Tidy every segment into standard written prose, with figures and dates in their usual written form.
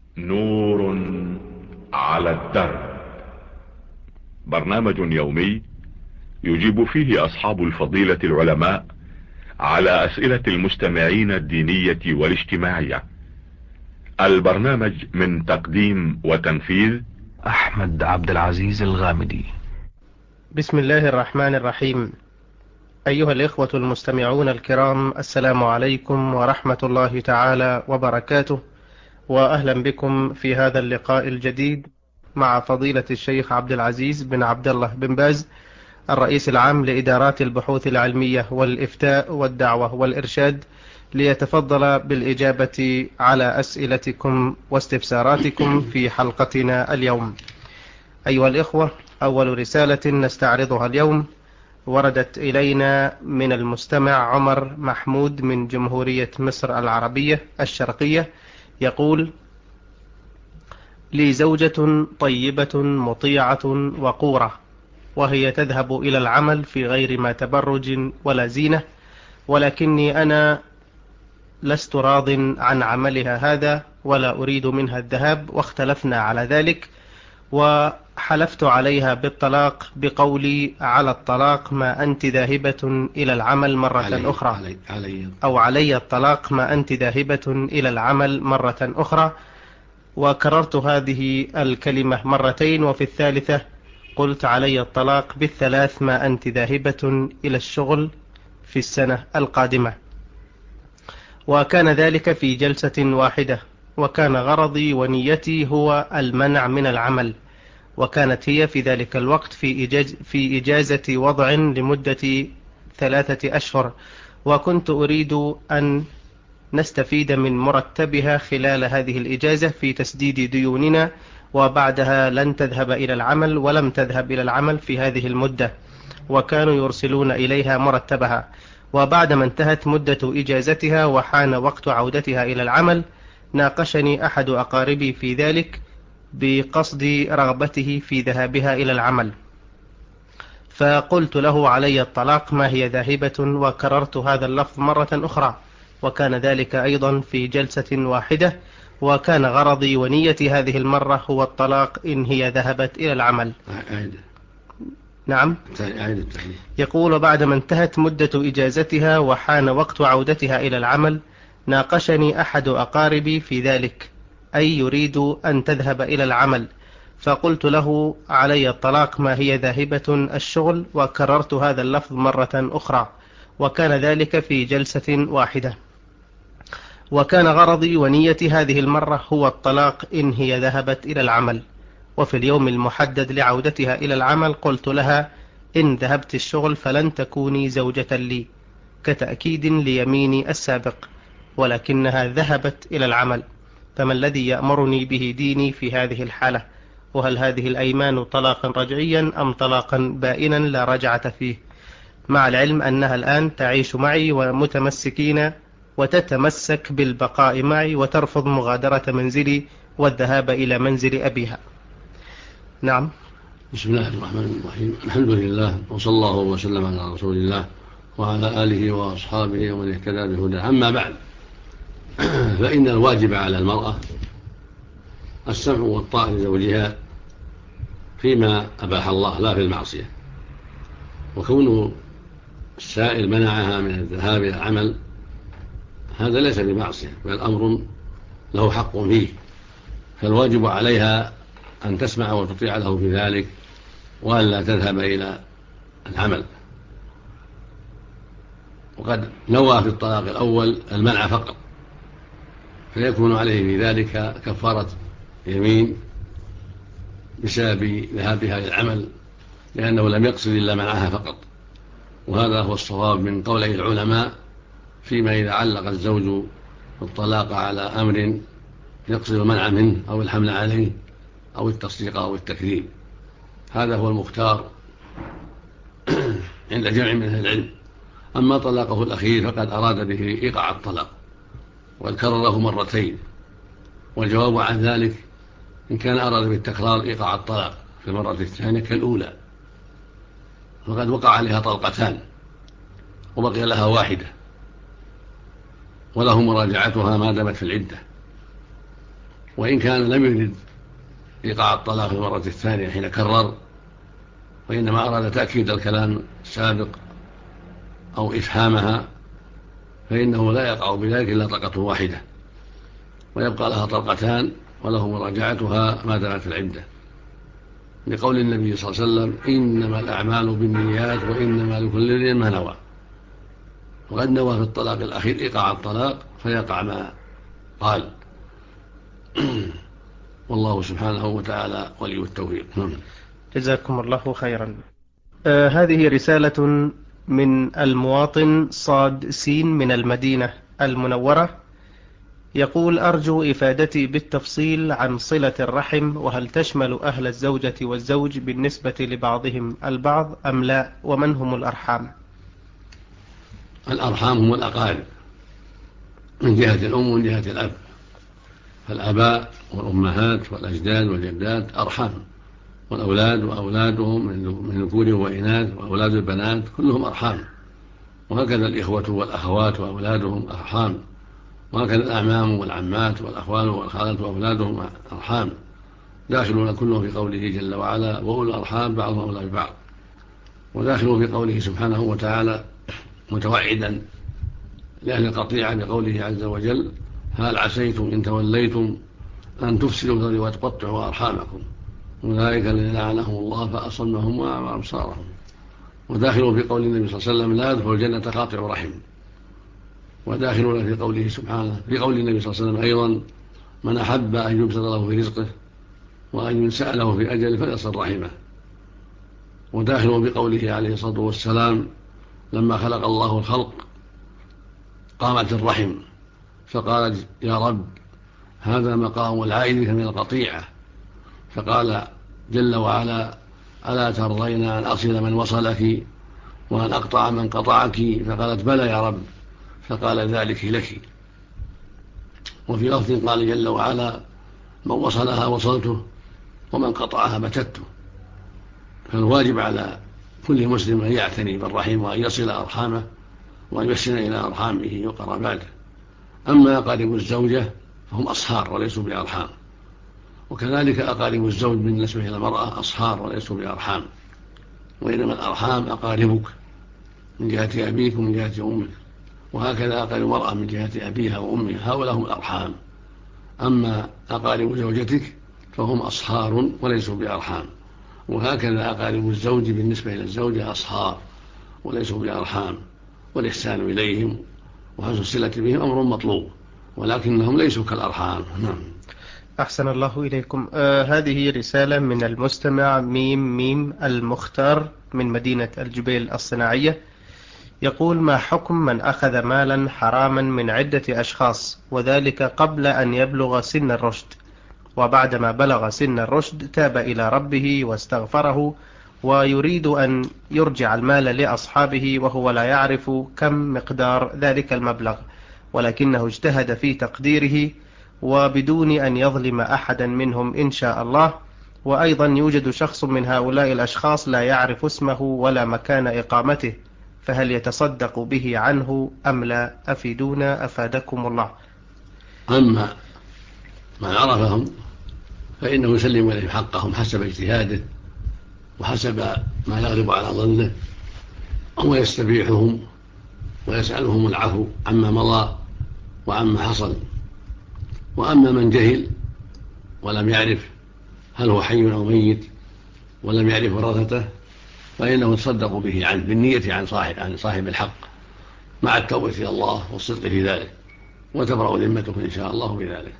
نور على الدرب. برنامج يومي يجيب فيه أصحاب الفضيلة العلماء على أسئلة المستمعين الدينية والاجتماعية. البرنامج من تقديم وتنفيذ أحمد عبد العزيز الغامدي. بسم الله الرحمن الرحيم. أيها الإخوة المستمعون الكرام، السلام عليكم ورحمة الله تعالى وبركاته، وأهلا بكم في هذا اللقاء الجديد مع فضيلة الشيخ عبد العزيز بن عبد الله بن باز، الرئيس العام لإدارات البحوث العلمية والإفتاء والدعوة والإرشاد، ليتفضل بالإجابة على أسئلتكم واستفساراتكم في حلقتنا اليوم. أيها الإخوة، أول رسالة نستعرضها اليوم وردت إلينا من المستمع عمر محمود من جمهورية مصر العربية الشرقية، يقول: لي زوجة طيبة مطيعة وقورة، وهي تذهب إلى العمل في غير ما تبرج ولا زينة، ولكني أنا لست راض عن عملها هذا ولا أريد منها الذهاب، واختلفنا على ذلك، وحلفت عليها بالطلاق بقولي: على الطلاق ما أنت ذاهبة إلى العمل مرة أخرى، أو علي الطلاق ما أنت ذاهبة إلى العمل مرة أخرى. وكررت هذه الكلمة مرتين، وفي الثالثة قلت: علي الطلاق بالثلاث ما أنت ذاهبة إلى الشغل في السنة القادمة. وكان ذلك في جلسة واحدة، وكان غرضي ونيتي هو المنع من العمل، وكانت هي في ذلك الوقت في إجازة وضع لمدة 3 أشهر، وكنت أريد أن نستفيد من مرتبها خلال هذه الإجازة في تسديد ديوننا، وبعدها لن تذهب إلى العمل ولم تذهب إلى العمل في هذه المدة، وكانوا يرسلون إليها مرتبها. وبعدما انتهت مدة إجازتها وحان وقت عودتها إلى العمل، ناقشني أحد أقاربي في ذلك بقصد رغبته في ذهابها إلى العمل، فقلت له: علي الطلاق ما هي ذاهبة، وكررت هذا اللفظ مرة أخرى، وكان ذلك أيضا في جلسة واحدة، وكان غرضي ونيتي هذه المرة هو الطلاق إن هي ذهبت إلى العمل. نعم. يقول: بعدما انتهت مدة إجازتها وحان وقت عودتها إلى العمل، ناقشني أحد أقاربي في ذلك، أي يريد أن تذهب إلى العمل، فقلت له: علي الطلاق ما هي ذاهبة الشغل، وكررت هذا اللفظ مرة أخرى، وكان ذلك في جلسة واحدة، وكان غرضي ونيتي هذه المرة هو الطلاق إن هي ذهبت إلى العمل. وفي اليوم المحدد لعودتها إلى العمل قلت لها: إن ذهبت الشغل فلن تكوني زوجة لي، كتأكيد ليميني السابق، ولكنها ذهبت إلى العمل، فما الذي يأمرني به ديني في هذه الحالة؟ وهل هذه الأيمان طلاقا رجعيا أم طلاقا بائنا لا رجعة فيه؟ مع العلم أنها الآن تعيش معي ومتمسكين، وتتمسك بالبقاء معي، وترفض مغادرة منزلي والذهاب إلى منزل أبيها. نعم. بسم الله الرحمن الرحيم. الحمد لله، وصلى الله وسلم على رسول الله وعلى آله وأصحابه ومن اهتدى بهداه. أما بعد، فإن الواجب على المرأة السمع والطاعة لزوجها فيما أباح الله لا في المعصية، وكون السائل منعها من الذهاب إلى العمل هذا ليس بمعصية، بل أمر له حق فيه، فالواجب عليها أن تسمع وتطيع له في ذلك، وأن لا تذهب إلى العمل. وقد نوى في الطلاق الأول المنع فقط، فيكون عليه في ذلك كفارة يمين بسبب ذهابها إلى العمل، لأنه لم يقصد إلا منعها فقط. وهذا هو الصواب من قولي العلماء فيما إذا علق الزوج الطلاق على أمر يقصد المنع منه أو الحمل عليه أو التصديق أو التكذيب، هذا هو المختار عند جمع من أهل العلم. أما طلاقه الأخير فقد أراد به إيقاع الطلاق، وقد كرره مرتين، والجواب عن ذلك إن كان أراد بالتكرار إيقاع الطلاق في المرة الثانية كالأولى، فقد وقع عليها طلقتان وبقي لها واحدة، وله مراجعتها ما دامت في العدة. وإن كان لم يرد إيقاع الطلاق في المرة الثانية حين كرر، وإنما أراد تأكيد الكلام السابق أو إفهامها، فإنه لا يقع بذلك إلا طلقة واحدة، ويبقى لها طلقتان وله مراجعتها ما دامت العدة، لقول النبي صلى الله عليه وسلم: إنما الأعمال بالنيات وإنما لكل امرئ ما نوى. وقد نوى في الطلاق الأخير إيقاع الطلاق فيقع ما قال. والله سبحانه وتعالى ولي التوفيق. جزاكم الله خيرا. هذه رسالة من المواطن صاد سين من المدينة المنورة، يقول: أرجو إفادتي بالتفصيل عن صلة الرحم، وهل تشمل أهل الزوجة والزوج بالنسبة لبعضهم البعض أم لا، ومن هم الأرحام؟ الأرحام هم الأقارب من جهة الأم ومن جهة الأب، فالآباء والأمهات والأجداد والجدات أرحام، والأولاد وأولادهم من ذكور وإناث وأولاد البنات كلهم أرحام، وهكذا الإخوة والأخوات وأولادهم أرحام، وهكذا الأعمام والعمات والأخوال والخالات وأولادهم أرحام، داخلون كلهم في قوله جل وعلا: وأولو الأرحام بعضهم أولى ببعض. وداخلون في قوله سبحانه وتعالى متوعدا لأهل القطيعة بقوله عز وجل: هل عسيتم إن توليتم أن تفسدوا في الأرض وتقطعوا أرحامكم أولئك الذين لعنهم الله فأصمهم وأعمى أبصارهم. وداخلون في قول النبي صلى الله عليه وسلم: لا يدخل الجنة قاطع رحم. وداخلون في قوله سبحانه في قول النبي صلى الله عليه وسلم أيضا: من أحب أن يبسط له في رزقه وأن ينسأ له في أجله فليصل رحمه. وداخلون بقوله عليه الصلاة والسلام: لما خلق الله الخلق قامت الرحم فقالت: يا رب هذا مقام العائد من القطيعة، فقال جل وعلا: ألا ترضين أن أصل من وصلك وأن أقطع من قطعك؟ فقالت: بلى يا رب، فقال: ذلك لك. وفي لفظ قال جل وعلا: من وصلها وصلته ومن قطعها بتته. فالواجب على كل مسلم أن يعتني بالرحم وأن يصل أرحامه وأن يحسن إلى أرحامه وقراباته. أما أقارب الزوجة فهم أصهار وليسوا بأرحام، وكذلك أقارب الزوج بالنسبة إلى المرأة أصهار وليسوا بأرحام، وإنما الأرحام أقاربك من جهة أبيك ومن جهة أمك، وهكذا أقارب المرأة من جهة أبيها وأمها، هؤلاء هم الأرحام. أما أقارب زوجتك فهم أصهار وليسوا بأرحام، وهكذا أقارب الزوج بالنسبة إلى الزوجة أصهار وليسوا بأرحام، والإحسان إليهم وحسن الصلة بهم أمر مطلوب، ولكنهم ليسوا كالأرحام. أحسن الله إليكم. هذه رسالة من المستمع ميم ميم المختار من مدينة الجبيل الصناعية، يقول: ما حكم من أخذ مالا حراما من عدة أشخاص وذلك قبل أن يبلغ سن الرشد، وبعدما بلغ سن الرشد تاب إلى ربه واستغفره ويريد أن يرجع المال لأصحابه وهو لا يعرف كم مقدار ذلك المبلغ، ولكنه اجتهد في تقديره وبدون أن يظلم أحدا منهم إن شاء الله. وأيضا يوجد شخص من هؤلاء الأشخاص لا يعرف اسمه ولا مكان إقامته، فهل يتصدق به عنه أم لا؟ أفيدونا أفادكم الله. أما من عرفهم فإنه يسلم إليهم حقهم حسب اجتهاده وحسب ما يغلب على ظنه، ويستبيحهم ويسألهم العفو عما مضى وعما حصل. وأما من جهل ولم يعرف هل هو حي أو ميت ولم يعرف ورثته فإنه يتصدق به عنه بالنية عن صاحب الحق مع التوبة إلى الله والصدق في ذلك، وتبرأ ذمته إن شاء الله بذلك.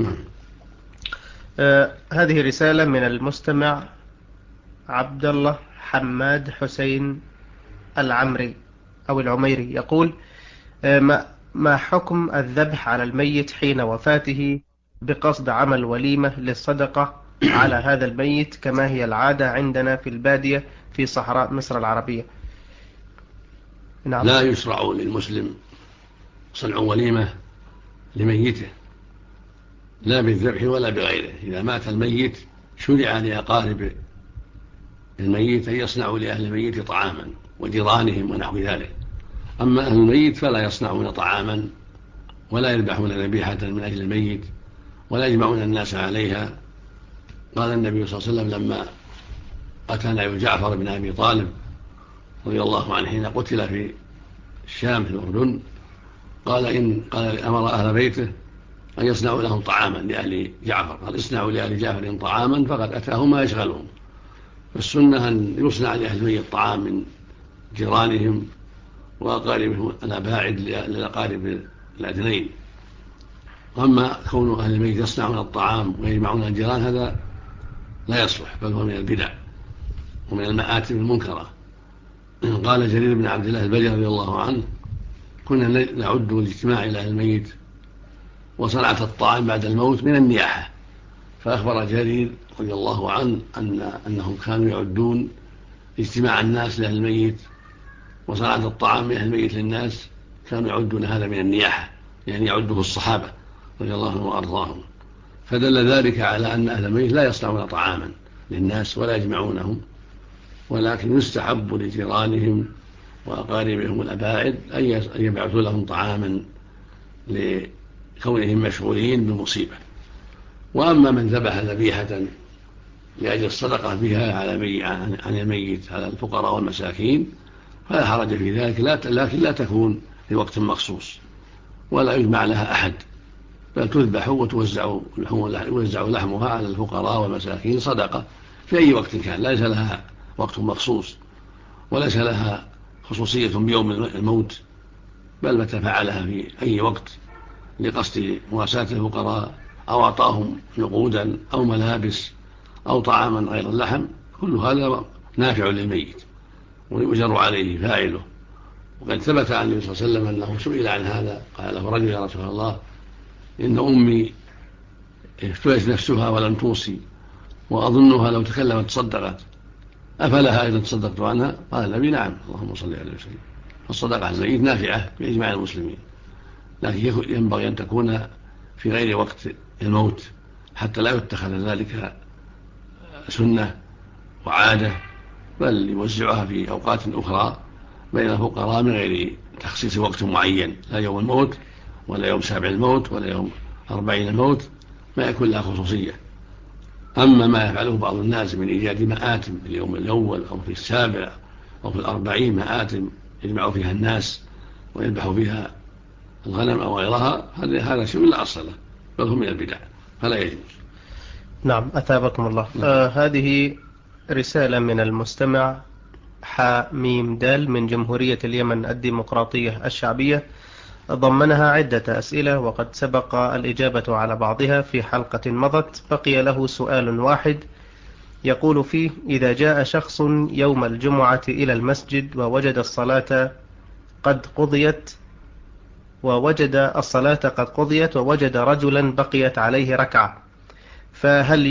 هذه رسالة من المستمع عبد الله حماد حسين العمري أو العميري، يقول: ما حكم الذبح على الميت حين وفاته بقصد عمل وليمة للصدقة على هذا الميت كما هي العادة عندنا في البادية في صحراء مصر العربية؟ نعم. لا يشرع للمسلم صنع وليمة لميته لا بالذبح ولا بغيره. إذا مات الميت شرع لأقارب الميت أن يصنعوا لأهل الميت طعاما وجيرانهم ونحو ذلك. أما أهل الميت فلا يصنعون طعاما ولا يذبحون ذبيحة من أجل الميت ولا يجمعون الناس عليها. قال النبي صلى الله عليه وسلم لما أتى نبي جعفر بن أبي طالب رضي الله عنه حين قتل في الشام في الأردن، قال أمر أهل بيته أن يصنعوا لهم طعاما لأهل جعفر، قال اصنعوا لأهل جعفر طعاما فقد أتاهم ما يشغلهم. فالسنة أن يصنع لأهل الميت طعام من جيرانهم وأقاربهم الأباعد للأقارب الأدنين. أما كون أهل الميت يصنعون الطعام ويجمعون الجيران هذا لا يصلح، بل هو من البدع ومن المآتم المنكرة. قال جرير بن عبد الله البجلي رضي الله عنه: كنا نعد الاجتماع إلى أهل الميت وصنعة الطعام بعد الموت من النياحة. فأخبر جرير رضي الله عنه أنهم كانوا يعدون اجتماع الناس لأهل الميت وصنعة الطعام من أهل الميت للناس، كانوا يعدون هذا من النياحة، يعني يعده الصحابة رضي الله عنهم وأرضاهم. فدل ذلك على أن أهل الميت لا يصنعون طعاما للناس ولا يجمعونهم، ولكن يستحب لجيرانهم وأقاربهم الأباعد أن يبعثوا لهم طعاما لكونهم مشغولين بالمصيبة. وأما من ذبح ذبيحة لأجل الصدقة بها عن الميت على الفقراء والمساكين فلا حرج في ذلك، لكن لا تكون في وقت مخصوص ولا يجمع لها أحد، بل تذبح وتوزع لحمها على الفقراء والمساكين صدقة في أي وقت كان، ليس لها وقت مخصوص وليس لها خصوصية بيوم الموت، بل متى فعلها في أي وقت لقصد مواساة الفقراء أو أعطاهم نقودا أو ملابس أو طعاما غير اللحم، كل هذا نافع للميت ويؤجر عليه فاعله. وقد ثبت عن النبي صلى الله عليه وسلم أنه سئل عن هذا، قال له رجل: يا رسول الله، إن أمي افتلت نفسها ولم توصي وأظنها لو تكلمت صدقت، أفلها إذا تصدقت عنها؟ قال النبي: نعم، اللهم صل عليه وسلم. فالصدقة على الميت نافعة بإجماع المسلمين، لكن ينبغي أن تكون في غير وقت الموت حتى لا يتخذ ذلك سنة وعادة، بل يوزعها في أوقات أخرى بين الفقراء من غير تخصيص وقت معين، لا يوم الموت ولا يوم 7 الموت ولا يوم 40 الموت، ما يكون لها خصوصية. أما ما يفعله بعض الناس من إيجاد مآتم في اليوم الأول أو في 7 أو في 40 مآتم يجمع فيها الناس ويذبح فيها الغنم أو غيرها، هذا شيء لا أصل له، بل هو من البدع فلا يجوز. نعم، أثابكم الله. هذه رسالة من المستمع حميم دال من جمهورية اليمن الديمقراطية الشعبية، ضمنها عدة أسئلة وقد سبق الإجابة على بعضها في حلقة مضت، بقي له سؤال واحد يقول فيه: إذا جاء شخص يوم الجمعة إلى المسجد ووجد الصلاة قد قضيت ووجد رجلا بقيت عليه ركعة، فهل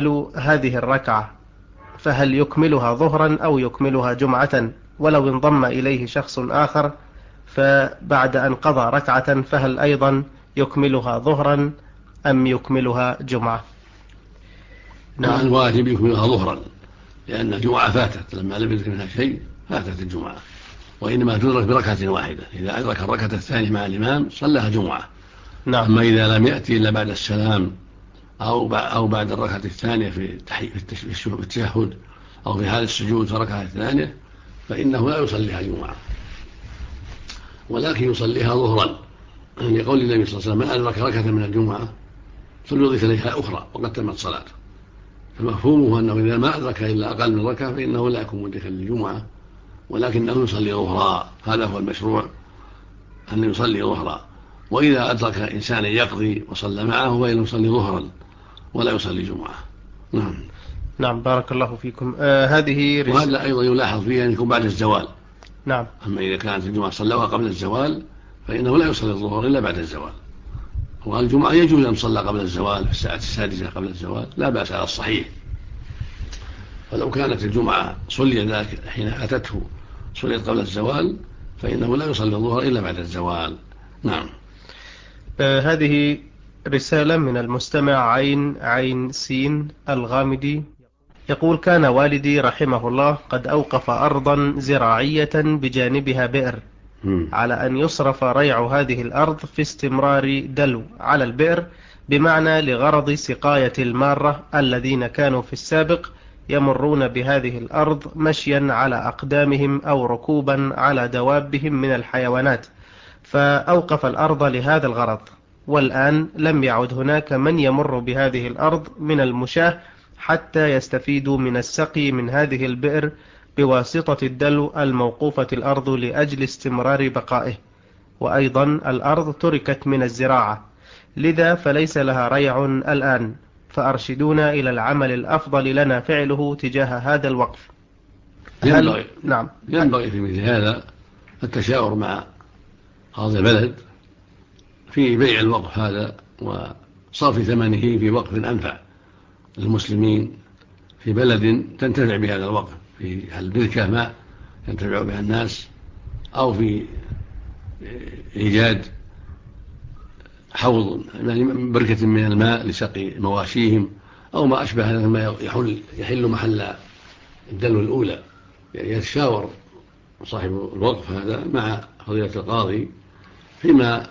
يكملها ظهرا أو يكملها جمعة؟ ولو انضم إليه شخص آخر فبعد أن قضى ركعة فهل أيضا يكملها ظهرا أم يكملها جمعة؟ نعم، الواجب يكملها ظهرا، لأن الجمعة فاتت لما لم يدرك منها شيء، فاتت الجمعة، وإنما تدرك بركعة واحدة. إذا أدرك الركعة الثانية مع الإمام صلىها جمعة. نعم. أما إذا لم يأتي إلا بعد السلام أو بعد الركعة الثانية في التشهد أو في حال السجود في الركعة الثانية فإنه لا يصليها جمعة، ولكن يصليها ظهرا، لقول النبي صلى الله عليه وسلم: من أدرك ركعة من الجمعة فليضيف إليها أخرى وقد تمت صلاته. فمفهومه أنه إذا ما أدرك إلا أقل من ركعة فإنه لا يكون مدركا للجمعة، ولكنه يصلي ظهرا، هذا هو المشروع، أن يصلي ظهرا. وإذا أدرك إنسانا يقضي وصلى معه فإنه يصلي ظهرا ولا يصلي جمعة. نعم، بارك الله فيكم. وهذا أيضا يلاحظ فيه أن يكون بعد الزوال. نعم. أما إذا كانت الجمعة صلوها قبل الزوال فإنه لا يصلي الظهر إلا بعد الزوال. والجمعة يجوز أن صلى قبل الزوال في الساعة 6 قبل الزوال، لا بأس على الصحيح. ولو كانت الجمعة صلي ذلك حين أتته صليت قبل الزوال فإنه لا يصلي الظهر إلا بعد الزوال. نعم. هذه رسالة من المستمع عين سين الغامدي، يقول: كان والدي رحمه الله قد أوقف أرضا زراعية بجانبها بئر على أن يصرف ريع هذه الأرض في استمرار دلو على البئر بمعنى لغرض سقاية المارة الذين كانوا في السابق يمرون بهذه الأرض مشيا على أقدامهم أو ركوبا على دوابهم من الحيوانات، فأوقف الأرض لهذا الغرض. والآن لم يعد هناك من يمر بهذه الأرض من المشاة حتى يستفيدوا من السقي من هذه البئر بواسطة الدلو الموقوفة الأرض لأجل استمرار بقائه. وأيضا الأرض تركت من الزراعة، لذا فليس لها ريع الآن، فأرشدونا إلى العمل الأفضل لنا فعله تجاه هذا الوقف. ينبغي في مثل هذا التشاور مع قاضي البلد في بيع الوقف هذا وصرف ثمنه في وقف أنفع للمسلمين في بلد تنتفع بهذا الوقف، في البركة ماء ينتفع بها الناس، أو في إيجاد حوض يعني بركة من الماء لسقي مواشيهم أو ما أشبه هذا ما يحل محل الدلو الأولى. يعني يتشاور صاحب الوقف هذا مع فضيلة القاضي فيما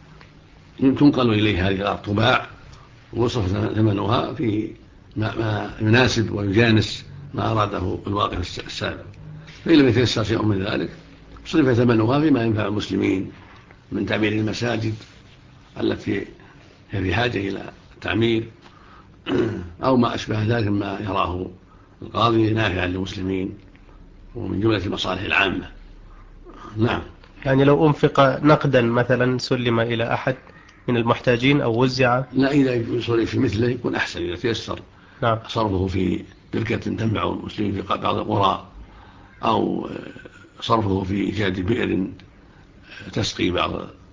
تنقل إليه هذه الأرض تباع ويصرف ثمنها في ما يناسب ويجانس ما أراده الواقف السابق. فإن لم يتيسر شيء من ذلك صرف ثمنها فيما ينفع المسلمين من تعمير المساجد التي هي في حاجة إلى تعمير أو ما أشبه ذلك ما يراه القاضي نافعا للمسلمين ومن جملة المصالح العامة. نعم. يعني لو أنفق نقدا مثلا سلم إلى أحد من المحتاجين أو وزع، لا، إذا صرف في مثله يكون أحسن إذا تيسر. نعم. صرفه في بركة تنفع المسلمين في بعض القرى، أو صرفه في إيجاد بئر تسقي بعض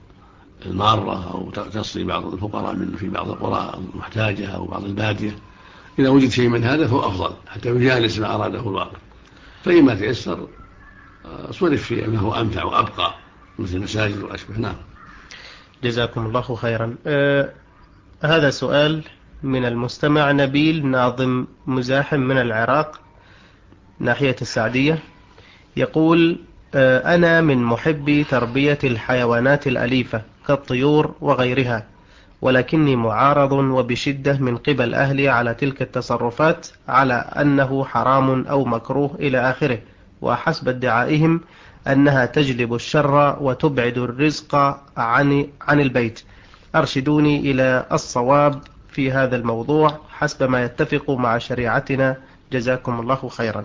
المارة أو تسقي بعض الفقراء من في بعض القرى المحتاجة أو بعض البادية. إذا وجد شيء من هذا فهو أفضل حتى يجالس ما أراده الواقع. فإما تيسر صرف في ما هو أمتع وأبقى مثل المساجد وأشبه. نعم. جزاكم الله خيرا. هذا سؤال من المستمع نبيل ناظم مزاحم من العراق ناحية السعدية، يقول: أنا من محبي تربية الحيوانات الأليفة كالطيور وغيرها، ولكني معارض وبشدة من قبل أهلي على تلك التصرفات على أنه حرام أو مكروه إلى آخره، وحسب ادعائهم أنها تجلب الشر وتبعد الرزق عن البيت. أرشدوني إلى الصواب في هذا الموضوع حسب ما يتفق مع شريعتنا، جزاكم الله خيرا.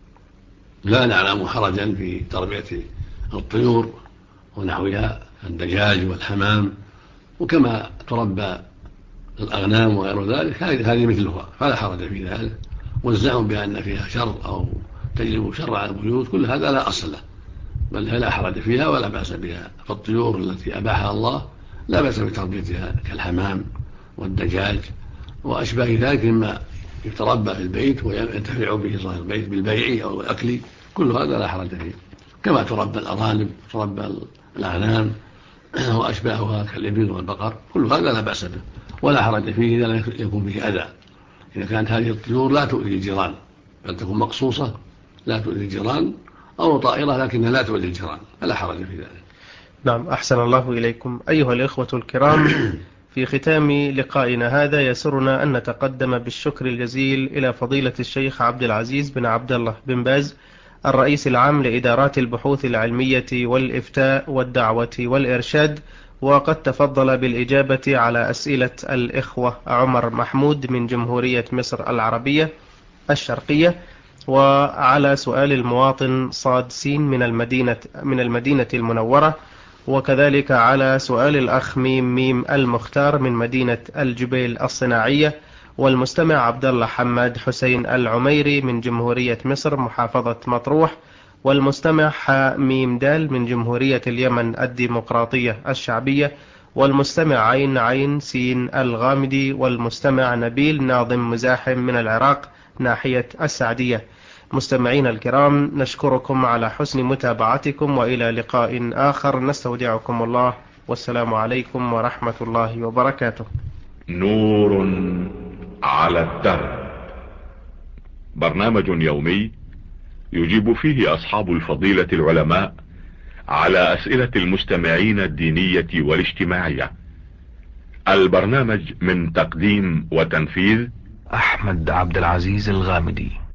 لا نعلم حرجا في تربية الطيور ونحوها الدجاج والحمام، وكما تربى الأغنام وغير ذلك هذه مثلها فلا حرج في ذلك. والزعم بأن فيها شر أو تجلب شر على البيوت كل هذا لا أصل له، بل لا حرج فيها ولا بأس بها. فالطيور التي أباحها الله لا بأس بتربيتها كالحمام والدجاج وأشباه ذلك مما يتربى في البيت وينتفع به صاحب البيت بالبيع أو الأكل، كل هذا لا حرج فيه. كما تربى الأرانب تربى الأغنام وأشباهها كالإبل والبقر، كل هذا لا بأس به ولا حرج فيه إذا لم يكون فيه أذى. إذا كانت هذه الطيور لا تؤذي الجيران بل تكون مقصوصة لا تؤذي الجيران، أو طائرة لكنها لا تؤذي الجيران فلا حرج في ذلك. نعم، أحسن الله إليكم. أيها الإخوة الكرام، في ختام لقائنا هذا يسرنا أن نتقدم بالشكر الجزيل إلى فضيلة الشيخ عبد العزيز بن عبد الله بن باز، الرئيس العام لإدارات البحوث العلمية والإفتاء والدعوة والإرشاد، وقد تفضل بالإجابة على أسئلة الإخوة عمر محمود من جمهورية مصر العربية الشرقية، وعلى سؤال المواطن صاد سين من المدينة المنورة، وكذلك على سؤال الأخ ميم المختار من مدينة الجبيل الصناعية، والمستمع عبد الله حماد حسين العميري من جمهورية مصر محافظة مطروح، والمستمع حميم دال من جمهورية اليمن الديمقراطية الشعبية، والمستمع عين سين الغامدي، والمستمع نبيل ناظم مزاحم من العراق ناحية السعدية. مستمعين الكرام، نشكركم على حسن متابعتكم، وإلى لقاء آخر نستودعكم الله، والسلام عليكم ورحمة الله وبركاته. نور على الدرب، برنامج يومي يجيب فيه أصحاب الفضيلة العلماء على أسئلة المستمعين الدينية والاجتماعية، البرنامج من تقديم وتنفيذ أحمد عبد العزيز الغامدي.